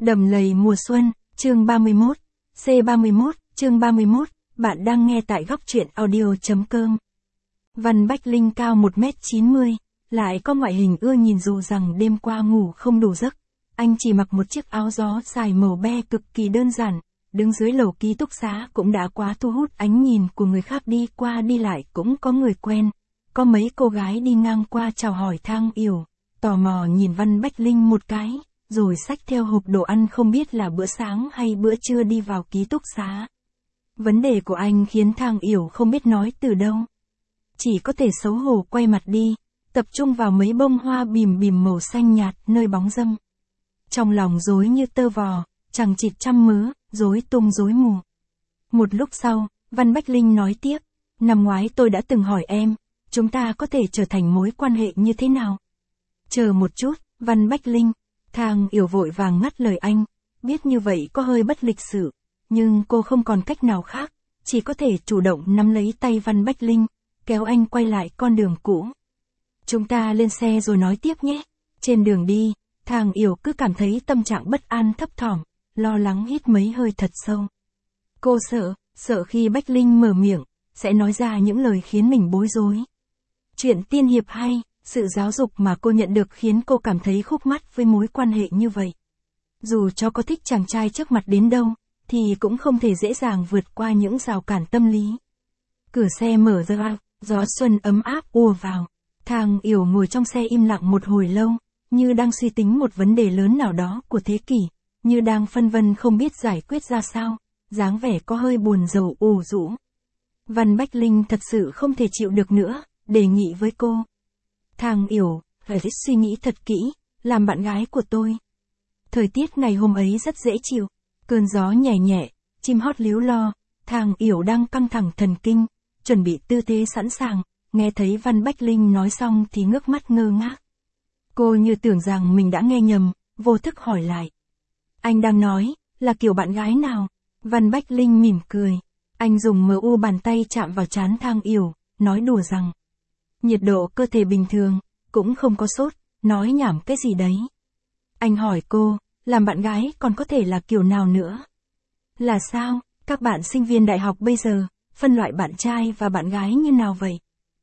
Đầm lầy mùa xuân, chương 31, C31, chương 31, bạn đang nghe tại góc truyện audio.com. Văn Bách Linh cao 1m90, lại có ngoại hình ưa nhìn dù rằng đêm qua ngủ không đủ giấc. Anh chỉ mặc một chiếc áo gió dài màu be cực kỳ đơn giản, đứng dưới lầu ký túc xá cũng đã quá thu hút ánh nhìn của người khác, đi qua đi lại cũng có người quen. Có mấy cô gái đi ngang qua chào hỏi Thang Yểu, tò mò nhìn Văn Bách Linh một cái, rồi xách theo hộp đồ ăn không biết là bữa sáng hay bữa trưa đi vào ký túc xá. Vấn đề của anh khiến Thang Yểu không biết nói từ đâu. Chỉ có thể xấu hổ quay mặt đi, tập trung vào mấy bông hoa bìm bìm màu xanh nhạt nơi bóng râm. Trong lòng rối như tơ vò, chằng chịt trăm mớ, rối tung rối mù. Một lúc sau, Văn Bách Linh nói tiếp, năm ngoái tôi đã từng hỏi em, chúng ta có thể trở thành mối quan hệ như thế nào? Chờ một chút, Văn Bách Linh. Thang Yểu vội vàng ngắt lời anh, biết như vậy có hơi bất lịch sự, nhưng cô không còn cách nào khác, chỉ có thể chủ động nắm lấy tay Văn Bách Linh, kéo anh quay lại con đường cũ. Chúng ta lên xe rồi nói tiếp nhé. Trên đường đi, Thang Yểu cứ cảm thấy tâm trạng bất an thấp thỏm, lo lắng hít mấy hơi thật sâu. Cô sợ khi Bách Linh mở miệng, sẽ nói ra những lời khiến mình bối rối. Chuyện tiên hiệp hay, sự giáo dục mà cô nhận được khiến cô cảm thấy khúc mắc với mối quan hệ như vậy. Dù cho có thích chàng trai trước mặt đến đâu, thì cũng không thể dễ dàng vượt qua những rào cản tâm lý. Cửa xe mở ra, gió xuân ấm áp ùa vào. Thang Yểu ngồi trong xe im lặng một hồi lâu, như đang suy tính một vấn đề lớn nào đó của thế kỷ, như đang phân vân không biết giải quyết ra sao, dáng vẻ có hơi buồn rầu ủ rũ. Văn Bách Linh thật sự không thể chịu được nữa, đề nghị với cô. Thang Yểu, phải suy nghĩ thật kỹ, làm bạn gái của tôi. Thời tiết ngày hôm ấy rất dễ chịu, cơn gió nhẹ nhẹ, chim hót líu lo, Thang Yểu đang căng thẳng thần kinh, chuẩn bị tư thế sẵn sàng, nghe thấy Văn Bách Linh nói xong thì ngước mắt ngơ ngác. Cô như tưởng rằng mình đã nghe nhầm, vô thức hỏi lại. Anh đang nói, là kiểu bạn gái nào? Văn Bách Linh mỉm cười. Anh dùng mu bàn tay chạm vào trán Thang Yểu, nói đùa rằng. Nhiệt độ cơ thể bình thường, cũng không có sốt, nói nhảm cái gì đấy. Anh hỏi cô, làm bạn gái còn có thể là kiểu nào nữa? Là sao, các bạn sinh viên đại học bây giờ, phân loại bạn trai và bạn gái như nào vậy?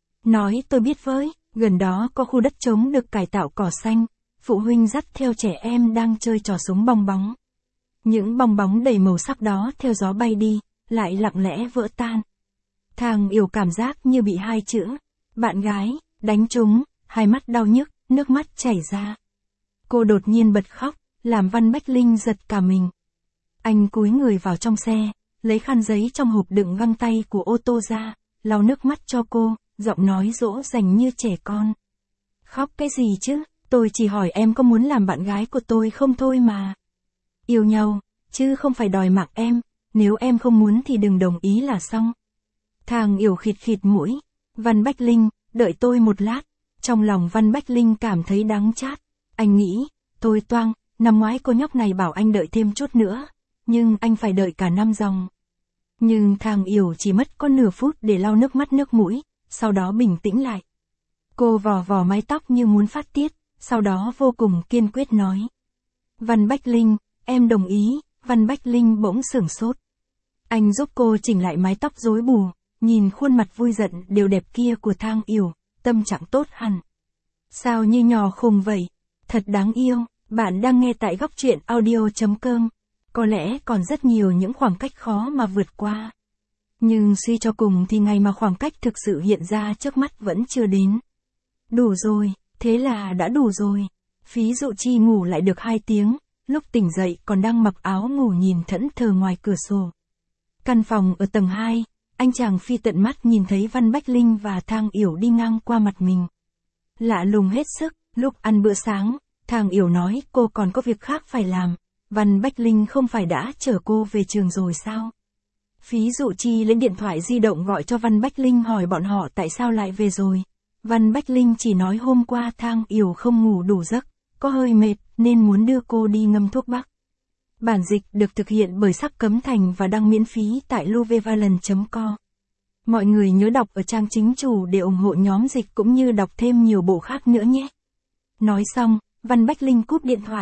Nói tôi biết với, gần đó có khu đất trống được cải tạo cỏ xanh, phụ huynh dắt theo trẻ em đang chơi trò súng bong bóng. Những bong bóng đầy màu sắc đó theo gió bay đi, lại lặng lẽ vỡ tan. Thang Yểu cảm giác như bị hai chữ bạn gái đánh trúng, hai mắt đau nhức, nước mắt chảy ra. Cô đột nhiên bật khóc, làm Văn Bách Linh giật cả mình. Anh cúi người vào trong xe, lấy khăn giấy trong hộp đựng găng tay của ô tô ra, lau nước mắt cho cô, giọng nói dỗ dành như trẻ con. Khóc cái gì chứ, tôi chỉ hỏi em có muốn làm bạn gái của tôi không thôi mà. Yêu nhau, chứ không phải đòi mặc em, nếu em không muốn thì đừng đồng ý là xong. Thang Yểu khịt khịt mũi. Văn Bách Linh, đợi tôi một lát. Trong lòng Văn Bách Linh cảm thấy đắng chát. Anh nghĩ, tôi toang, năm ngoái cô nhóc này bảo anh đợi thêm chút nữa, nhưng anh phải đợi cả năm dòng. Nhưng Thang Yểu chỉ mất có nửa phút để lau nước mắt nước mũi, sau đó bình tĩnh lại. Cô vò vò mái tóc như muốn phát tiết, sau đó vô cùng kiên quyết nói. Văn Bách Linh, em đồng ý. Văn Bách Linh bỗng sửng sốt. Anh giúp cô chỉnh lại mái tóc rối bù. Nhìn khuôn mặt vui giận đều đẹp kia của Thang Yểu, tâm trạng tốt hẳn. Sao như nhỏ khùng vậy? Thật đáng yêu, bạn đang nghe tại góc truyện audio.com. Có lẽ còn rất nhiều những khoảng cách khó mà vượt qua. Nhưng suy cho cùng thì ngày mà khoảng cách thực sự hiện ra trước mắt vẫn chưa đến. Đủ rồi, thế là đã đủ rồi. Phí dụ chi ngủ lại được 2 tiếng, lúc tỉnh dậy còn đang mặc áo ngủ nhìn thẫn thờ ngoài cửa sổ. Căn phòng ở tầng 2. Anh chàng phi tận mắt nhìn thấy Văn Bách Linh và Thang Yểu đi ngang qua mặt mình. Lạ lùng hết sức, lúc ăn bữa sáng, Thang Yểu nói cô còn có việc khác phải làm. Văn Bách Linh không phải đã chở cô về trường rồi sao? Phí dụ chi lấy điện thoại di động gọi cho Văn Bách Linh hỏi bọn họ tại sao lại về rồi. Văn Bách Linh chỉ nói hôm qua Thang Yểu không ngủ đủ giấc, có hơi mệt nên muốn đưa cô đi ngâm thuốc bắc. Bản dịch được thực hiện bởi Sắc Cấm Thành và đăng miễn phí tại luvevaland.co. Mọi người nhớ đọc ở trang chính chủ để ủng hộ nhóm dịch cũng như đọc thêm nhiều bộ khác nữa nhé. Nói xong, Văn Bách Linh cúp điện thoại.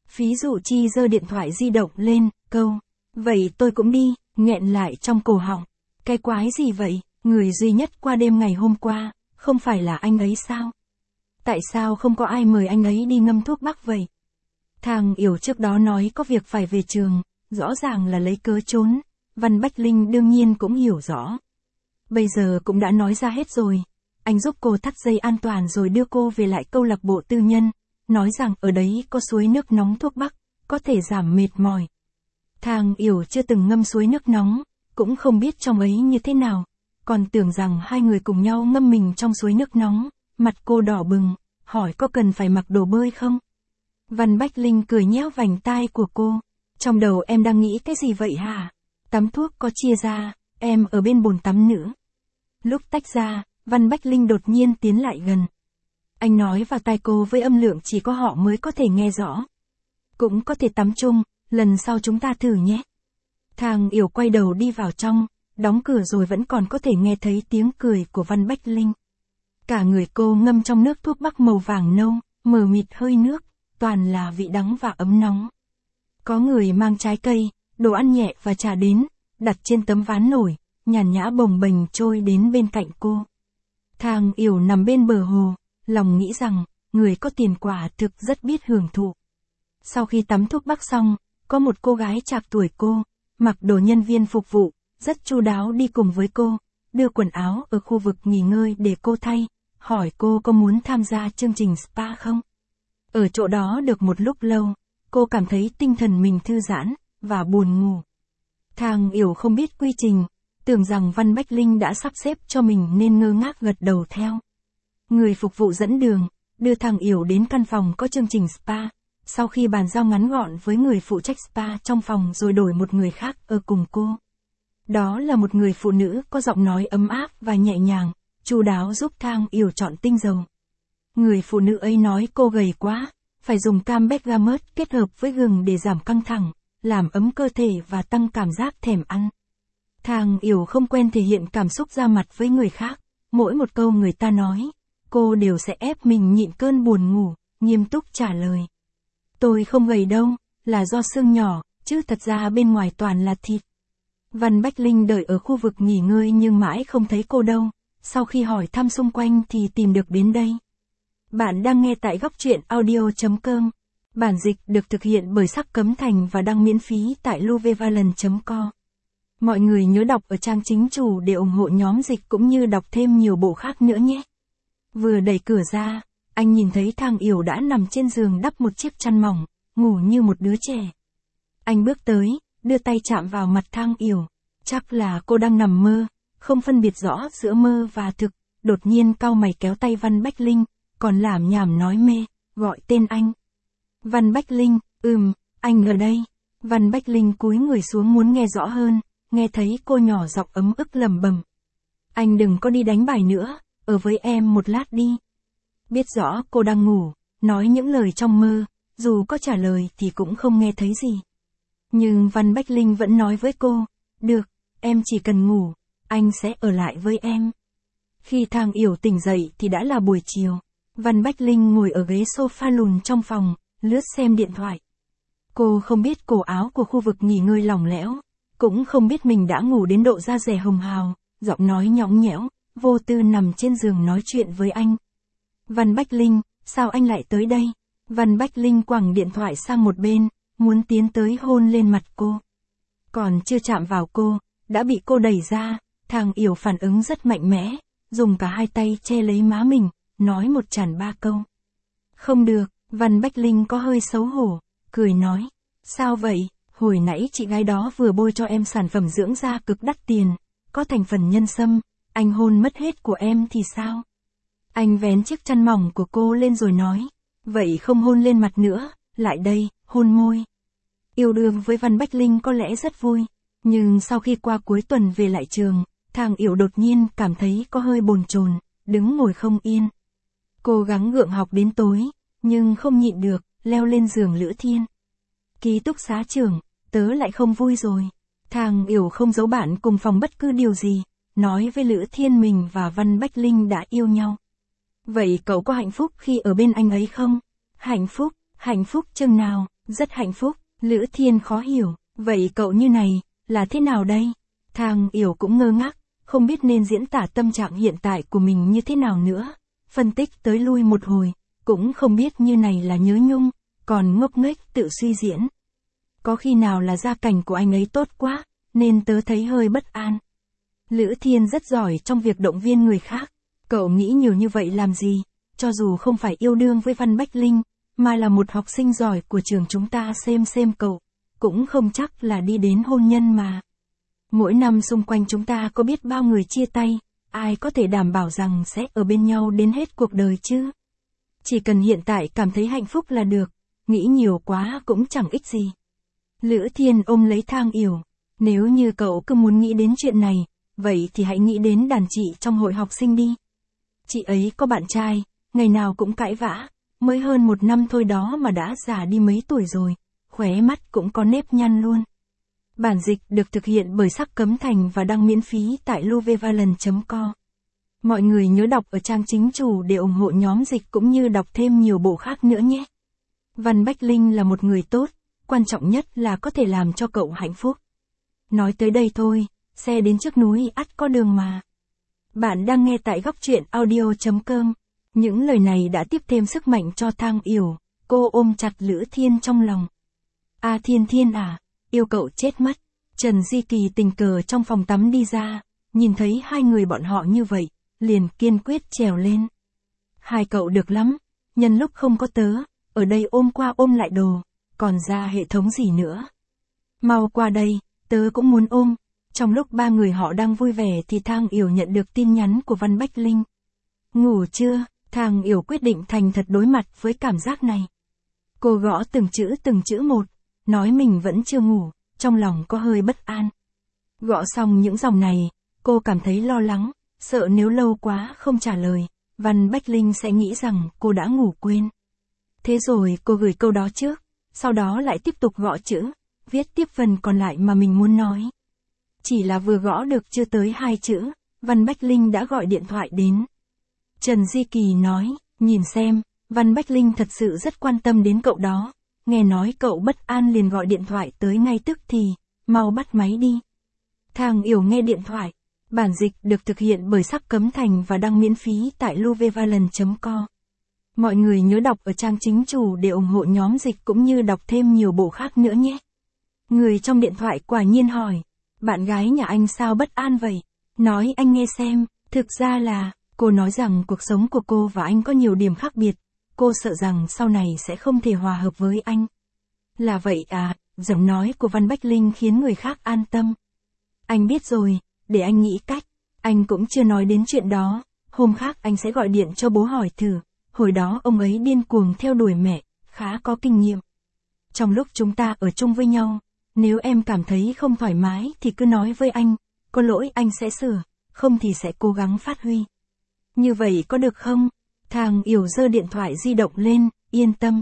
Phí dụ chi giơ điện thoại di động lên, câu. Vậy tôi cũng đi, nghẹn lại trong cổ họng. Cái quái gì vậy, người duy nhất qua đêm ngày hôm qua, không phải là anh ấy sao? Tại sao không có ai mời anh ấy đi ngâm thuốc bắc vậy? Thang Yểu trước đó nói có việc phải về trường, rõ ràng là lấy cớ trốn, Văn Bách Linh đương nhiên cũng hiểu rõ. Bây giờ cũng đã nói ra hết rồi, anh giúp cô thắt dây an toàn rồi đưa cô về lại câu lạc bộ tư nhân, nói rằng ở đấy có suối nước nóng thuốc bắc, có thể giảm mệt mỏi. Thang Yểu chưa từng ngâm suối nước nóng, cũng không biết trong ấy như thế nào, còn tưởng rằng hai người cùng nhau ngâm mình trong suối nước nóng, mặt cô đỏ bừng, hỏi có cần phải mặc đồ bơi không? Văn Bách Linh cười nhéo vành tai của cô, trong đầu em đang nghĩ cái gì vậy hả? Tắm thuốc có chia ra, em ở bên bồn tắm nữa. Lúc tách ra, Văn Bách Linh đột nhiên tiến lại gần. Anh nói vào tai cô với âm lượng chỉ có họ mới có thể nghe rõ. Cũng có thể tắm chung, lần sau chúng ta thử nhé. Thang Yểu quay đầu đi vào trong, đóng cửa rồi vẫn còn có thể nghe thấy tiếng cười của Văn Bách Linh. Cả người cô ngâm trong nước thuốc bắc màu vàng nâu, mờ mịt hơi nước, toàn là vị đắng và ấm nóng. Có người mang trái cây, đồ ăn nhẹ và trà đến, đặt trên tấm ván nổi, nhàn nhã bồng bềnh trôi đến bên cạnh cô. Thang Yểu nằm bên bờ hồ, lòng nghĩ rằng, người có tiền quả thực rất biết hưởng thụ. Sau khi tắm thuốc bắc xong, có một cô gái trạc tuổi cô, mặc đồ nhân viên phục vụ, rất chu đáo đi cùng với cô, đưa quần áo ở khu vực nghỉ ngơi để cô thay, hỏi cô có muốn tham gia chương trình spa không? Ở chỗ đó được một lúc lâu, cô cảm thấy tinh thần mình thư giãn, và buồn ngủ. Thang Yểu không biết quy trình, tưởng rằng Văn Bách Linh đã sắp xếp cho mình nên ngơ ngác gật đầu theo. Người phục vụ dẫn đường, đưa Thang Yểu đến căn phòng có chương trình spa, sau khi bàn giao ngắn gọn với người phụ trách spa trong phòng rồi đổi một người khác ở cùng cô. Đó là một người phụ nữ có giọng nói ấm áp và nhẹ nhàng, chu đáo giúp Thang Yểu chọn tinh dầu. Người phụ nữ ấy nói cô gầy quá, phải dùng cam bergamot kết hợp với gừng để giảm căng thẳng, làm ấm cơ thể và tăng cảm giác thèm ăn. Thang Yểu không quen thể hiện cảm xúc ra mặt với người khác, mỗi một câu người ta nói, cô đều sẽ ép mình nhịn cơn buồn ngủ, nghiêm túc trả lời. Tôi không gầy đâu, là do xương nhỏ, chứ thật ra bên ngoài toàn là thịt. Văn Bách Linh đợi ở khu vực nghỉ ngơi nhưng mãi không thấy cô đâu, sau khi hỏi thăm xung quanh thì tìm được đến đây. Bạn đang nghe tại góc truyện audio.com. Bản dịch được thực hiện bởi Sắc Cấm Thành và đăng miễn phí tại luvevalan.com. Mọi người nhớ đọc ở trang chính chủ để ủng hộ nhóm dịch cũng như đọc thêm nhiều bộ khác nữa nhé. Vừa đẩy cửa ra, anh nhìn thấy Thang Yểu đã nằm trên giường đắp một chiếc chăn mỏng, ngủ như một đứa trẻ. Anh bước tới, đưa tay chạm vào mặt Thang Yểu. Chắc là cô đang nằm mơ, không phân biệt rõ giữa mơ và thực, đột nhiên cau mày kéo tay Văn Bách Linh, còn lảm nhảm nói mê, gọi tên anh. Văn Bách Linh, anh ở đây. Văn Bách Linh cúi người xuống muốn nghe rõ hơn, nghe thấy cô nhỏ giọng ấm ức lẩm bẩm. Anh đừng có đi đánh bài nữa, ở với em một lát đi. Biết rõ cô đang ngủ, nói những lời trong mơ, dù có trả lời thì cũng không nghe thấy gì. Nhưng Văn Bách Linh vẫn nói với cô, được, em chỉ cần ngủ, anh sẽ ở lại với em. Khi Thang Yểu tỉnh dậy thì đã là buổi chiều. Văn Bách Linh ngồi ở ghế sofa lùn trong phòng, lướt xem điện thoại. Cô không biết cổ áo của khu vực nghỉ ngơi lỏng lẻo, cũng không biết mình đã ngủ đến độ da dẻ hồng hào, giọng nói nhõng nhẽo, vô tư nằm trên giường nói chuyện với anh. Văn Bách Linh, sao anh lại tới đây? Văn Bách Linh quẳng điện thoại sang một bên, muốn tiến tới hôn lên mặt cô. Còn chưa chạm vào cô, đã bị cô đẩy ra, Thang Yểu phản ứng rất mạnh mẽ, dùng cả hai tay che lấy má mình, nói một tràn ba câu. Không được, Văn Bách Linh có hơi xấu hổ, cười nói. Sao vậy, hồi nãy chị gái đó vừa bôi cho em sản phẩm dưỡng da cực đắt tiền, có thành phần nhân sâm, anh hôn mất hết của em thì sao? Anh vén chiếc chăn mỏng của cô lên rồi nói. Vậy không hôn lên mặt nữa, lại đây, hôn môi. Yêu đương với Văn Bách Linh có lẽ rất vui, nhưng sau khi qua cuối tuần về lại trường, Thang Yểu đột nhiên cảm thấy có hơi bồn chồn, đứng ngồi không yên. Cô gắng gượng học đến tối, nhưng không nhịn được, leo lên giường Lữ Thiên. Ký túc xá trưởng, tớ lại không vui rồi. Thang Yểu không giấu bạn cùng phòng bất cứ điều gì, nói với Lữ Thiên mình và Văn Bách Linh đã yêu nhau. Vậy cậu có hạnh phúc khi ở bên anh ấy không? Hạnh phúc chừng nào? Rất hạnh phúc, Lữ Thiên khó hiểu, vậy cậu như này, là thế nào đây? Thang Yểu cũng ngơ ngác, không biết nên diễn tả tâm trạng hiện tại của mình như thế nào nữa. Phân tích tới lui một hồi, cũng không biết như này là nhớ nhung, còn ngốc nghếch tự suy diễn. Có khi nào là gia cảnh của anh ấy tốt quá, nên tớ thấy hơi bất an. Lữ Thiên rất giỏi trong việc động viên người khác. Cậu nghĩ nhiều như vậy làm gì? Cho dù không phải yêu đương với Văn Bách Linh, mà là một học sinh giỏi của trường chúng ta xem cậu, cũng không chắc là đi đến hôn nhân mà. Mỗi năm xung quanh chúng ta có biết bao người chia tay, ai có thể đảm bảo rằng sẽ ở bên nhau đến hết cuộc đời chứ? Chỉ cần hiện tại cảm thấy hạnh phúc là được, nghĩ nhiều quá cũng chẳng ích gì. Lữ Thiên ôm lấy Thang Yểu, nếu như cậu cứ muốn nghĩ đến chuyện này, vậy thì hãy nghĩ đến đàn chị trong hội học sinh đi. Chị ấy có bạn trai, ngày nào cũng cãi vã, mới hơn 1 năm thôi đó mà đã già đi mấy tuổi rồi, khóe mắt cũng có nếp nhăn luôn. Bản dịch được thực hiện bởi Sắc Cấm Thành và đăng miễn phí tại luvevalon.co. Mọi người nhớ đọc ở trang chính chủ để ủng hộ nhóm dịch cũng như đọc thêm nhiều bộ khác nữa nhé. Văn Bách Linh là một người tốt, quan trọng nhất là có thể làm cho cậu hạnh phúc. Nói tới đây thôi, xe đến trước núi ắt có đường mà. Bạn đang nghe tại góc truyện audio.com. Những lời này đã tiếp thêm sức mạnh cho Thang Yểu, cô ôm chặt Lữ Thiên trong lòng. A Thiên Thiên à, yêu cậu chết mất. Trần Di Kỳ tình cờ trong phòng tắm đi ra, nhìn thấy hai người bọn họ như vậy, liền kiên quyết trèo lên. Hai cậu được lắm, nhân lúc không có tớ, ở đây ôm qua ôm lại đồ, còn ra hệ thống gì nữa. Mau qua đây, tớ cũng muốn ôm. Trong lúc ba người họ đang vui vẻ thì Thang Yểu nhận được tin nhắn của Văn Bách Linh. Ngủ chưa? Thang Yểu quyết định thành thật đối mặt với cảm giác này. Cô gõ từng chữ một, nói mình vẫn chưa ngủ, trong lòng có hơi bất an. Gõ xong những dòng này, cô cảm thấy lo lắng, sợ nếu lâu quá không trả lời, Văn Bách Linh sẽ nghĩ rằng cô đã ngủ quên. Thế rồi cô gửi câu đó trước, sau đó lại tiếp tục gõ chữ, viết tiếp phần còn lại mà mình muốn nói. Chỉ là vừa gõ được chưa tới 2 chữ, Văn Bách Linh đã gọi điện thoại đến. Trần Di Kỳ nói, nhìn xem, Văn Bách Linh thật sự rất quan tâm đến cậu đó. Nghe nói cậu bất an liền gọi điện thoại tới ngay tức thì, mau bắt máy đi. Thang Yểu nghe điện thoại. Bản dịch được thực hiện bởi Sắc Cấm Thành và đăng miễn phí tại luvevalon.co. Mọi người nhớ đọc ở trang chính chủ để ủng hộ nhóm dịch cũng như đọc thêm nhiều bộ khác nữa nhé. Người trong điện thoại quả nhiên hỏi, bạn gái nhà anh sao bất an vậy? Nói anh nghe xem, thực ra là, cô nói rằng cuộc sống của cô và anh có nhiều điểm khác biệt, cô sợ rằng sau này sẽ không thể hòa hợp với anh. Là vậy à, giọng nói của Văn Bách Linh khiến người khác an tâm. Anh biết rồi, để anh nghĩ cách, anh cũng chưa nói đến chuyện đó, hôm khác anh sẽ gọi điện cho bố hỏi thử, hồi đó ông ấy điên cuồng theo đuổi mẹ, khá có kinh nghiệm. Trong lúc chúng ta ở chung với nhau, nếu em cảm thấy không thoải mái thì cứ nói với anh, có lỗi anh sẽ sửa, không thì sẽ cố gắng phát huy. Như vậy có được không? Thang Yểu giơ điện thoại di động lên, yên tâm.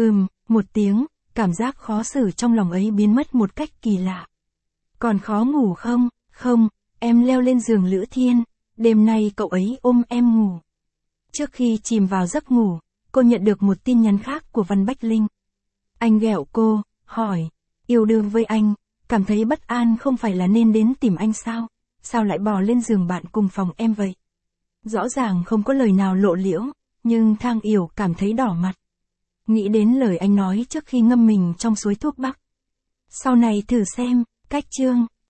Một tiếng, cảm giác khó xử trong lòng ấy biến mất một cách kỳ lạ. Còn khó ngủ không? Không, em leo lên giường Lữ Thiên, đêm nay cậu ấy ôm em ngủ. Trước khi chìm vào giấc ngủ, cô nhận được một tin nhắn khác của Văn Bách Linh. Anh ghẹo cô, hỏi, yêu đương với anh, cảm thấy bất an không phải là nên đến tìm anh sao? Sao lại bò lên giường bạn cùng phòng em vậy? Rõ ràng không có lời nào lộ liễu, nhưng Thang Yểu cảm thấy đỏ mặt. Nghĩ đến lời anh nói trước khi ngâm mình trong suối thuốc bắc. Sau này thử xem, cách chương.